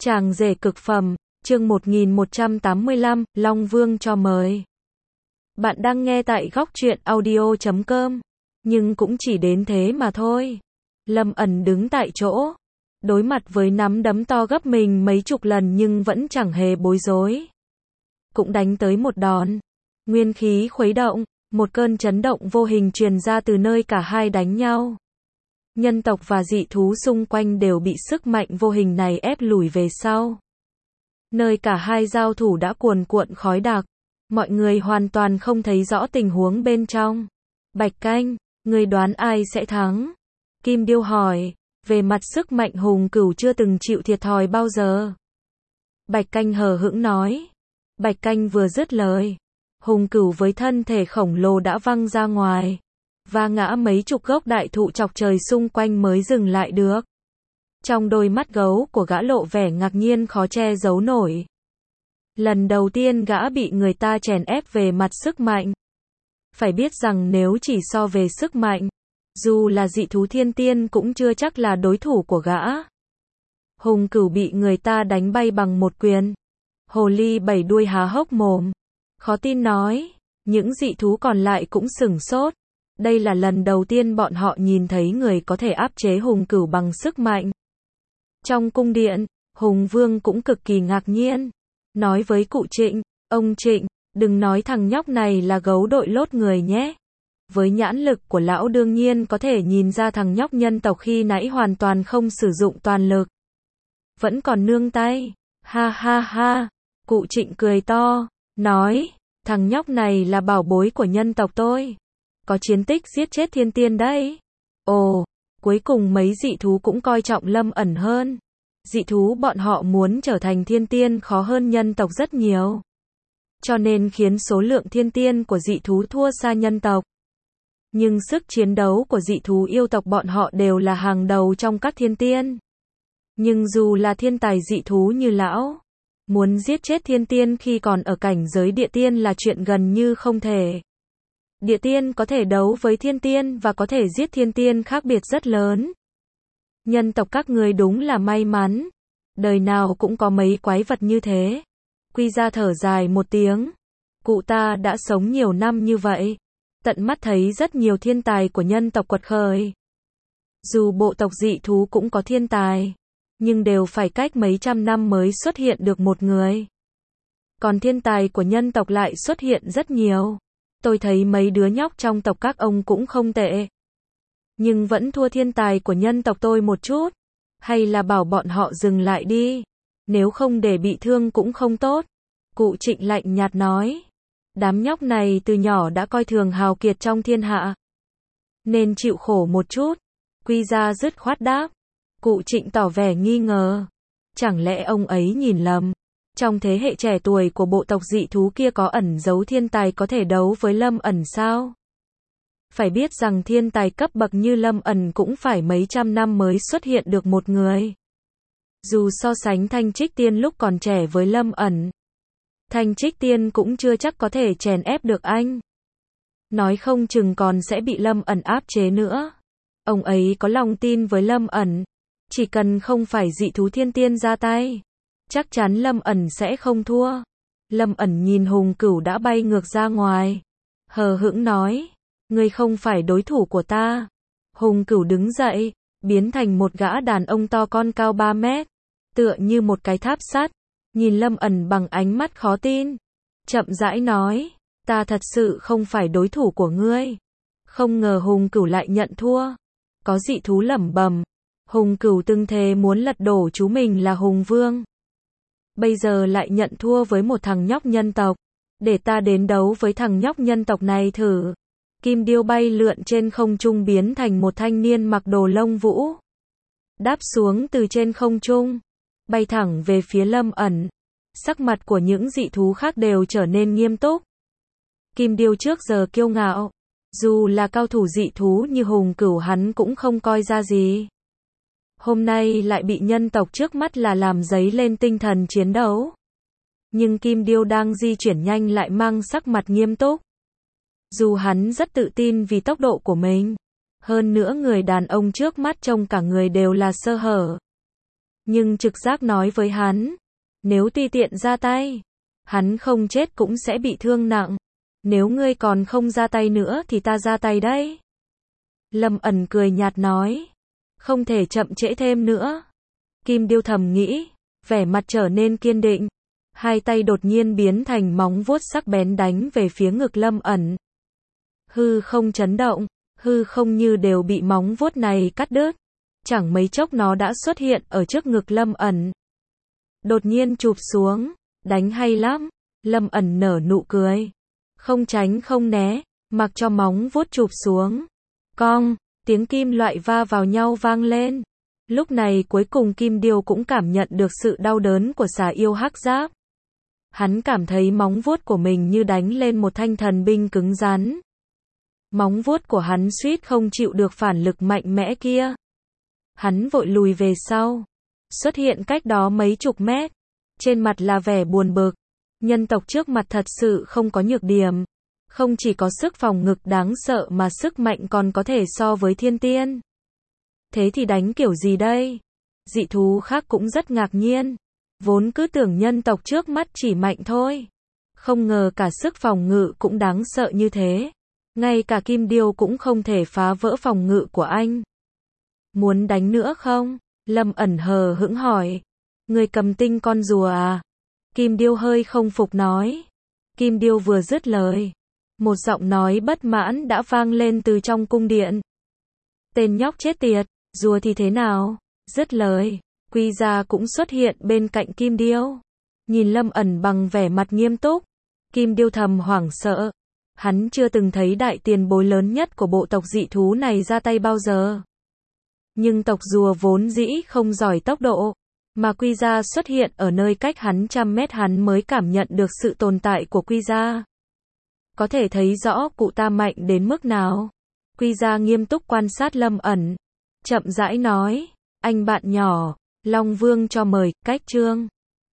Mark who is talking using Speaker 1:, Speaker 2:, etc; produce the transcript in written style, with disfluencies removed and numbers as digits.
Speaker 1: Chàng rể cực phẩm, chương 1185, Long Vương cho mời. Bạn đang nghe tại góc truyện audio.com. Nhưng cũng chỉ đến thế mà thôi. Lâm ẩn đứng tại chỗ, đối mặt với nắm đấm to gấp mình mấy chục lần nhưng vẫn chẳng hề bối rối. Cũng đánh tới một đòn. Nguyên khí khuấy động, một cơn chấn động vô hình truyền ra từ nơi cả hai đánh nhau. Nhân tộc và dị thú xung quanh đều bị sức mạnh vô hình này ép lùi về sau. Nơi cả hai giao thủ đã cuồn cuộn khói đặc, mọi người hoàn toàn không thấy rõ tình huống bên trong. Bạch Canh, ngươi đoán ai sẽ thắng? Kim Điêu hỏi, về mặt sức mạnh Hùng Cửu chưa từng chịu thiệt thòi bao giờ. Bạch Canh hờ hững nói. Bạch Canh vừa dứt lời, Hùng Cửu với thân thể khổng lồ đã văng ra ngoài, và ngã mấy chục gốc đại thụ chọc trời xung quanh mới dừng lại được. Trong đôi mắt gấu của gã lộ vẻ ngạc nhiên khó che giấu nổi. Lần đầu tiên gã bị người ta chèn ép về mặt sức mạnh. Phải biết rằng nếu chỉ so về sức mạnh, dù là dị thú thiên tiên cũng chưa chắc là đối thủ của gã. Hùng Cửu bị người ta đánh bay bằng một quyền. Hồ ly bảy đuôi há hốc mồm, khó tin nói. Những dị thú còn lại cũng sửng sốt. Đây là lần đầu tiên bọn họ nhìn thấy người có thể áp chế Hùng Cửu bằng sức mạnh. Trong cung điện, Hùng Vương cũng cực kỳ ngạc nhiên. Nói với cụ Trịnh, ông Trịnh, đừng nói thằng nhóc này là gấu đội lốt người nhé. Với nhãn lực của lão đương nhiên có thể nhìn ra thằng nhóc nhân tộc khi nãy hoàn toàn không sử dụng toàn lực. Vẫn còn nương tay. Ha ha ha. Cụ Trịnh cười to, nói, thằng nhóc này là bảo bối của nhân tộc tôi. Có chiến tích giết chết thiên tiên đấy. Ồ, cuối cùng mấy dị thú cũng coi trọng Lâm ẩn hơn. Dị thú bọn họ muốn trở thành thiên tiên khó hơn nhân tộc rất nhiều. Cho nên khiến số lượng thiên tiên của dị thú thua xa nhân tộc. Nhưng sức chiến đấu của dị thú yêu tộc bọn họ đều là hàng đầu trong các thiên tiên. Nhưng dù là thiên tài dị thú như lão, muốn giết chết thiên tiên khi còn ở cảnh giới địa tiên là chuyện gần như không thể. Địa tiên có thể đấu với thiên tiên và có thể giết thiên tiên khác biệt rất lớn. Nhân tộc các người đúng là may mắn. Đời nào cũng có mấy quái vật như thế. Quy Gia thở dài một tiếng. Cụ ta đã sống nhiều năm như vậy. Tận mắt thấy rất nhiều thiên tài của nhân tộc quật khởi. Dù bộ tộc dị thú cũng có thiên tài, nhưng đều phải cách mấy trăm năm mới xuất hiện được một người. Còn thiên tài của nhân tộc lại xuất hiện rất nhiều. Tôi thấy mấy đứa nhóc trong tộc các ông cũng không tệ. Nhưng vẫn thua thiên tài của nhân tộc tôi một chút. Hay là bảo bọn họ dừng lại đi. Nếu không để bị thương cũng không tốt. Cụ Trịnh lạnh nhạt nói. Đám nhóc này từ nhỏ đã coi thường hào kiệt trong thiên hạ. Nên chịu khổ một chút. Quy Gia dứt khoát đáp. Cụ Trịnh tỏ vẻ nghi ngờ. Chẳng lẽ ông ấy nhìn lầm? Trong thế hệ trẻ tuổi của bộ tộc dị thú kia có ẩn giấu thiên tài có thể đấu với Lâm ẩn sao? Phải biết rằng thiên tài cấp bậc như Lâm ẩn cũng phải mấy trăm năm mới xuất hiện được một người. Dù so sánh Thanh Trích Tiên lúc còn trẻ với Lâm ẩn, Thanh Trích Tiên cũng chưa chắc có thể chèn ép được anh. Nói không chừng còn sẽ bị Lâm ẩn áp chế nữa. Ông ấy có lòng tin với Lâm ẩn. Chỉ cần không phải dị thú thiên tiên ra tay, chắc chắn Lâm ẩn sẽ không thua. Lâm ẩn nhìn Hùng Cửu đã bay ngược ra ngoài. Hờ hững nói, ngươi không phải đối thủ của ta. Hùng Cửu đứng dậy, biến thành một gã đàn ông to con cao 3 mét. Tựa như một cái tháp sắt. Nhìn Lâm ẩn bằng ánh mắt khó tin. Chậm rãi nói, ta thật sự không phải đối thủ của ngươi. Không ngờ Hùng Cửu lại nhận thua. Có dị thú lẩm bẩm. Hùng Cửu từng thề muốn lật đổ chú mình là Hùng Vương. Bây giờ lại nhận thua với một thằng nhóc nhân tộc. Để ta đến đấu với thằng nhóc nhân tộc này thử. Kim Điêu bay lượn trên không trung biến thành một thanh niên mặc đồ lông vũ. Đáp xuống từ trên không trung. Bay thẳng về phía Lâm ẩn. Sắc mặt của những dị thú khác đều trở nên nghiêm túc. Kim Điêu trước giờ kiêu ngạo. Dù là cao thủ dị thú như Hùng Cửu hắn cũng không coi ra gì. Hôm nay lại bị nhân tộc trước mắt là làm dấy lên tinh thần chiến đấu. Nhưng Kim Điêu đang di chuyển nhanh lại mang sắc mặt nghiêm túc. Dù hắn rất tự tin vì tốc độ của mình. Hơn nữa người đàn ông trước mắt trông cả người đều là sơ hở. Nhưng trực giác nói với hắn, nếu tùy tiện ra tay, hắn không chết cũng sẽ bị thương nặng. Nếu ngươi còn không ra tay nữa thì ta ra tay đấy. Lâm ẩn cười nhạt nói, không thể chậm trễ thêm nữa. Kim Điêu thầm nghĩ, vẻ mặt trở nên kiên định. Hai tay đột nhiên biến thành móng vuốt sắc bén đánh về phía ngực Lâm ẩn. Hư không chấn động, hư không như đều bị móng vuốt này cắt đứt. Chẳng mấy chốc nó đã xuất hiện ở trước ngực Lâm ẩn. Đột nhiên chụp xuống, đánh hay lắm. Lâm ẩn nở nụ cười. Không tránh không né, mặc cho móng vuốt chụp xuống. Cong, tiếng kim loại va vào nhau vang lên. Lúc này cuối cùng Kim Điêu cũng cảm nhận được sự đau đớn của xà yêu hắc giáp. Hắn cảm thấy móng vuốt của mình như đánh lên một thanh thần binh cứng rắn. Móng vuốt của hắn suýt không chịu được phản lực mạnh mẽ kia. Hắn vội lùi về sau, xuất hiện cách đó mấy chục mét. Trên mặt là vẻ buồn bực. Nhân tộc trước mặt thật sự không có nhược điểm. Không chỉ có sức phòng ngự đáng sợ mà sức mạnh còn có thể so với thiên tiên. Thế thì đánh kiểu gì đây? Dị thú khác cũng rất ngạc nhiên. Vốn cứ tưởng nhân tộc trước mắt chỉ mạnh thôi. Không ngờ cả sức phòng ngự cũng đáng sợ như thế. Ngay cả Kim Điêu cũng không thể phá vỡ phòng ngự của anh. Muốn đánh nữa không? Lâm ẩn hờ hững hỏi. Người cầm tinh con rùa à? Kim Điêu hơi không phục nói. Kim Điêu vừa dứt lời, một giọng nói bất mãn đã vang lên từ trong cung điện. Tên nhóc chết tiệt, rùa thì thế nào? Dứt lời, Quy Gia cũng xuất hiện bên cạnh Kim Điêu. Nhìn Lâm ẩn bằng vẻ mặt nghiêm túc. Kim Điêu thầm hoảng sợ. Hắn chưa từng thấy đại tiền bối lớn nhất của bộ tộc dị thú này ra tay bao giờ. Nhưng tộc rùa vốn dĩ không giỏi tốc độ. Mà Quy Gia xuất hiện ở nơi cách hắn trăm mét hắn mới cảm nhận được sự tồn tại của Quy Gia. Có thể thấy rõ cụ ta mạnh đến mức nào. Quy Gia nghiêm túc quan sát Lâm ẩn. Chậm rãi nói, anh bạn nhỏ, Long Vương cho mời, cách chương.